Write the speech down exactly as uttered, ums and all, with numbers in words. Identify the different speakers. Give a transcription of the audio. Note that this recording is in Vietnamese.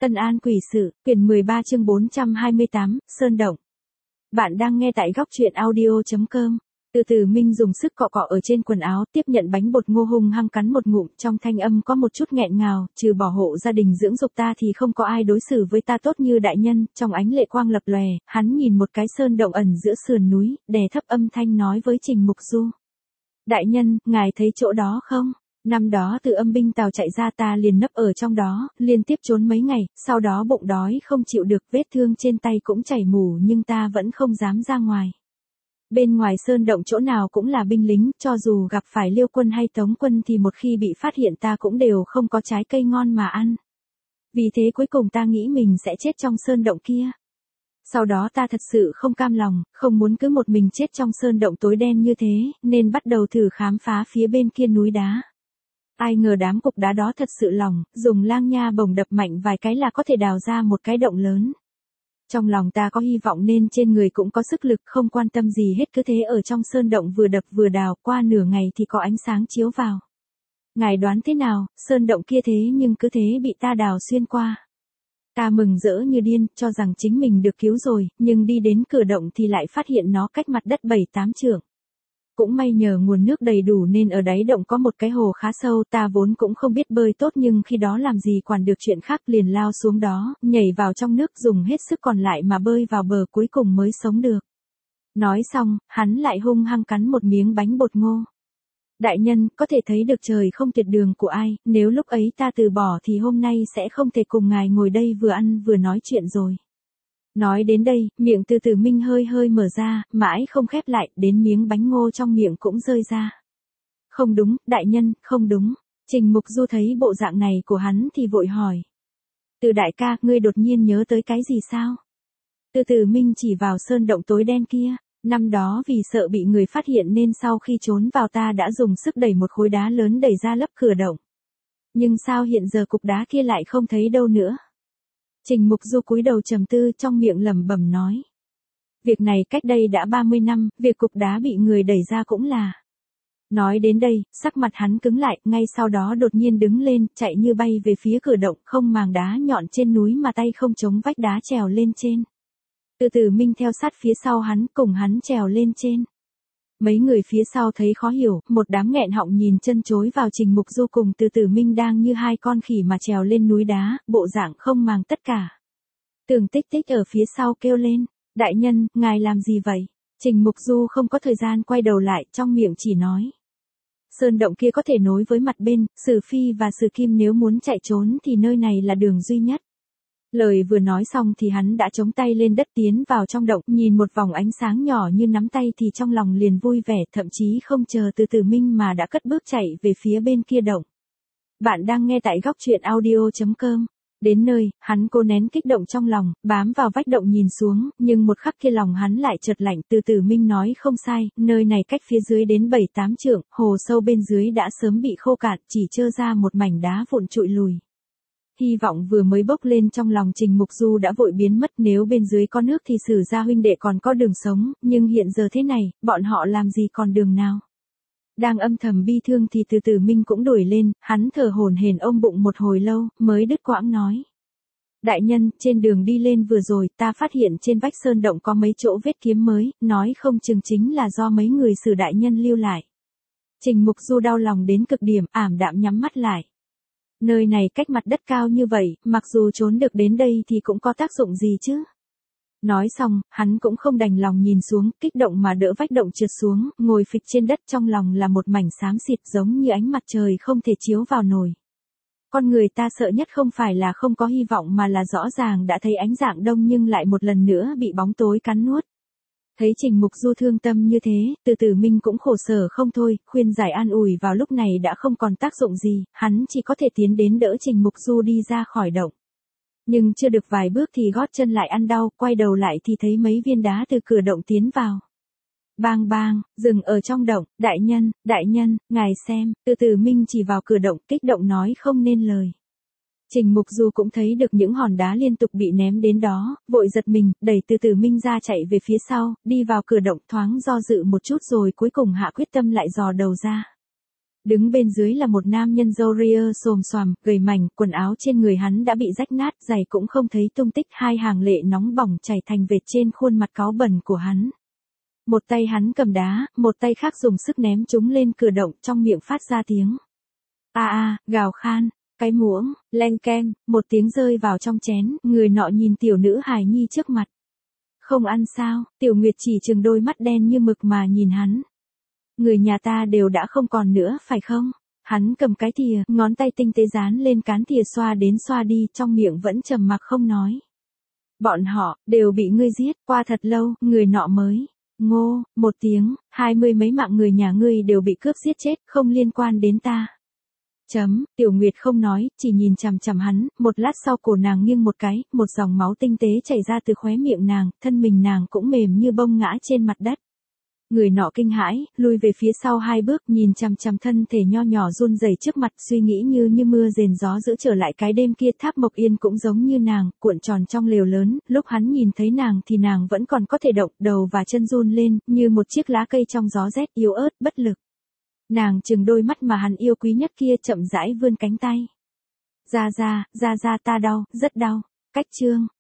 Speaker 1: Tân An Quỷ Sự, quyển mười ba chương bốn trăm hai mươi tám, Sơn Động. Bạn đang nghe tại góc truyện audio chấm com. Từ từ Minh dùng sức cọ cọ ở trên quần áo, tiếp nhận bánh bột ngô hung hăng cắn một ngụm, trong thanh âm có một chút nghẹn ngào, trừ bỏ hộ gia đình dưỡng dục ta thì không có ai đối xử với ta tốt như đại nhân, trong ánh lệ quang lập lòe, hắn nhìn một cái sơn động ẩn giữa sườn núi, đè thấp âm thanh nói với Trình Mục Du. Đại nhân, ngài thấy chỗ đó không? Năm đó từ âm binh Tào chạy ra ta liền nấp ở trong đó, liên tiếp trốn mấy ngày, sau đó bụng đói không chịu được, vết thương trên tay cũng chảy mủ nhưng ta vẫn không dám ra ngoài. Bên ngoài sơn động chỗ nào cũng là binh lính, cho dù gặp phải Liêu quân hay Tống quân thì một khi bị phát hiện ta cũng đều không có trái cây ngon mà ăn. Vì thế cuối cùng ta nghĩ mình sẽ chết trong sơn động kia. Sau đó ta thật sự không cam lòng, không muốn cứ một mình chết trong sơn động tối đen như thế, nên bắt đầu thử khám phá phía bên kia núi đá. Ai ngờ đám cục đá đó thật sự lỏng, dùng lang nha bổng đập mạnh vài cái là có thể đào ra một cái động lớn. Trong lòng ta có hy vọng nên trên người cũng có sức lực, không quan tâm gì hết, cứ thế ở trong sơn động vừa đập vừa đào, qua nửa ngày thì có ánh sáng chiếu vào. Ngài đoán thế nào, sơn động kia thế nhưng cứ thế bị ta đào xuyên qua. Ta mừng rỡ như điên, cho rằng chính mình được cứu rồi, nhưng đi đến cửa động thì lại phát hiện nó cách mặt đất bảy tám trượng. Cũng may nhờ nguồn nước đầy đủ nên ở đáy động có một cái hồ khá sâu, ta vốn cũng không biết bơi tốt nhưng khi đó làm gì quản được chuyện khác, liền lao xuống đó, nhảy vào trong nước dùng hết sức còn lại mà bơi vào bờ, cuối cùng mới sống được. Nói xong, hắn lại hung hăng cắn một miếng bánh bột ngô. Đại nhân, có thể thấy được trời không tuyệt đường của ai, nếu lúc ấy ta từ bỏ thì hôm nay sẽ không thể cùng ngài ngồi đây vừa ăn vừa nói chuyện rồi. Nói đến đây, miệng từ từ Minh hơi hơi mở ra, mãi không khép lại, đến miếng bánh ngô trong miệng cũng rơi ra. Không đúng, đại nhân, không đúng. Trình Mục Du thấy bộ dạng này của hắn thì vội hỏi. Từ đại ca, ngươi đột nhiên nhớ tới cái gì sao? Từ từ Minh chỉ vào sơn động tối đen kia. Năm đó vì sợ bị người phát hiện nên sau khi trốn vào ta đã dùng sức đẩy một khối đá lớn đẩy ra lấp cửa động. Nhưng sao hiện giờ cục đá kia lại không thấy đâu nữa? Trình Mục Du cúi đầu trầm tư, trong miệng lẩm bẩm nói. Việc này cách đây đã ba mươi năm, việc cục đá bị người đẩy ra cũng là. Nói đến đây, sắc mặt hắn cứng lại, ngay sau đó đột nhiên đứng lên, chạy như bay về phía cửa động, không màng đá nhọn trên núi mà tay không chống vách đá trèo lên trên. Từ từ Minh theo sát phía sau hắn, cùng hắn trèo lên trên. Mấy người phía sau thấy khó hiểu, một đám nghẹn họng nhìn chân chối vào Trình Mục Du cùng Từ từ Minh đang như hai con khỉ mà trèo lên núi đá, bộ dạng không màng tất cả. Tường Tích Tích ở phía sau kêu lên, đại nhân, ngài làm gì vậy? Trình Mục Du không có thời gian quay đầu lại, trong miệng chỉ nói. Sơn động kia có thể nối với mặt bên, Sử Phi và Sử Kim nếu muốn chạy trốn thì nơi này là đường duy nhất. Lời vừa nói xong thì hắn đã chống tay lên đất tiến vào trong động, nhìn một vòng ánh sáng nhỏ như nắm tay thì trong lòng liền vui vẻ, thậm chí không chờ Từ từ Minh mà đã cất bước chạy về phía bên kia động. Bạn đang nghe tại góc truyện audio chấm com. Đến nơi, hắn cố nén kích động trong lòng, bám vào vách động nhìn xuống, nhưng một khắc kia lòng hắn lại chợt lạnh. Từ từ Minh nói không sai, nơi này cách phía dưới đến bảy tám trượng, hồ sâu bên dưới đã sớm bị khô cạn, chỉ trơ ra một mảnh đá vụn trụi lùi. Hy vọng vừa mới bốc lên trong lòng Trình Mục Du đã vội biến mất, nếu bên dưới có nước thì Sử gia huynh đệ còn có đường sống, nhưng hiện giờ thế này, bọn họ làm gì còn đường nào. Đang âm thầm bi thương thì Từ từ Minh cũng đuổi lên, hắn thở hổn hển ôm bụng một hồi lâu, mới đứt quãng nói. Đại nhân, trên đường đi lên vừa rồi, ta phát hiện trên vách sơn động có mấy chỗ vết kiếm mới, nói không chừng chính là do mấy người Sử đại nhân lưu lại. Trình Mục Du đau lòng đến cực điểm, ảm đạm nhắm mắt lại. Nơi này cách mặt đất cao như vậy, mặc dù trốn được đến đây thì cũng có tác dụng gì chứ? Nói xong, hắn cũng không đành lòng nhìn xuống, kích động mà đỡ vách động trượt xuống, ngồi phịch trên đất, trong lòng là một mảnh xám xịt giống như ánh mặt trời không thể chiếu vào nồi. Con người ta sợ nhất không phải là không có hy vọng mà là rõ ràng đã thấy ánh dạng đông nhưng lại một lần nữa bị bóng tối cắn nuốt. Thấy Trình Mục Du thương tâm như thế, Từ từ Minh cũng khổ sở không thôi, khuyên giải an ủi vào lúc này đã không còn tác dụng gì, hắn chỉ có thể tiến đến đỡ Trình Mục Du đi ra khỏi động. Nhưng chưa được vài bước thì gót chân lại ăn đau, quay đầu lại thì thấy mấy viên đá từ cửa động tiến vào. Bang bang, dừng ở trong động, đại nhân, đại nhân, ngài xem. Từ từ Minh chỉ vào cửa động, kích động nói không nên lời. Trình Mục Du cũng thấy được những hòn đá liên tục bị ném đến đó, vội giật mình, đẩy Từ từ Minh ra chạy về phía sau, đi vào cửa động, thoáng do dự một chút rồi cuối cùng hạ quyết tâm lại dò đầu ra. Đứng bên dưới là một nam nhân râu ria xồm xoàm, gầy mảnh, quần áo trên người hắn đã bị rách nát, giày cũng không thấy tung tích, hai hàng lệ nóng bỏng chảy thành vệt trên khuôn mặt cáu bẩn của hắn. Một tay hắn cầm đá, một tay khác dùng sức ném chúng lên cửa động, trong miệng phát ra tiếng a a, gào khan, cái muỗng, leng keng, một tiếng rơi vào trong chén, người nọ nhìn tiểu nữ hài nhi trước mặt. Không ăn sao, Tiểu Nguyệt chỉ trừng đôi mắt đen như mực mà nhìn hắn. Người nhà ta đều đã không còn nữa phải không? Hắn cầm cái thìa, ngón tay tinh tế dán lên cán thìa xoa đến xoa đi, trong miệng vẫn trầm mặc không nói. Bọn họ, đều bị ngươi giết, qua thật lâu, người nọ mới. Ngô, một tiếng, hai mươi mấy mạng người nhà ngươi đều bị cướp giết chết, không liên quan đến ta. Chấm, Tiểu Nguyệt không nói, chỉ nhìn chằm chằm hắn, một lát sau cổ nàng nghiêng một cái, một dòng máu tinh tế chảy ra từ khóe miệng nàng, thân mình nàng cũng mềm như bông ngã trên mặt đất. Người nọ kinh hãi, lùi về phía sau hai bước, nhìn chằm chằm thân thể nho nhỏ run rẩy trước mặt, suy nghĩ như như mưa rền gió giữ trở lại cái đêm kia. Tháp Mộc Yên cũng giống như nàng, cuộn tròn trong lều lớn, lúc hắn nhìn thấy nàng thì nàng vẫn còn có thể động, đầu và chân run lên, như một chiếc lá cây trong gió rét, yếu ớt, bất lực. Nàng trừng đôi mắt mà hắn yêu quý nhất kia, chậm rãi vươn cánh tay. Ra ra, ra ra ta đau, rất đau. Cách chương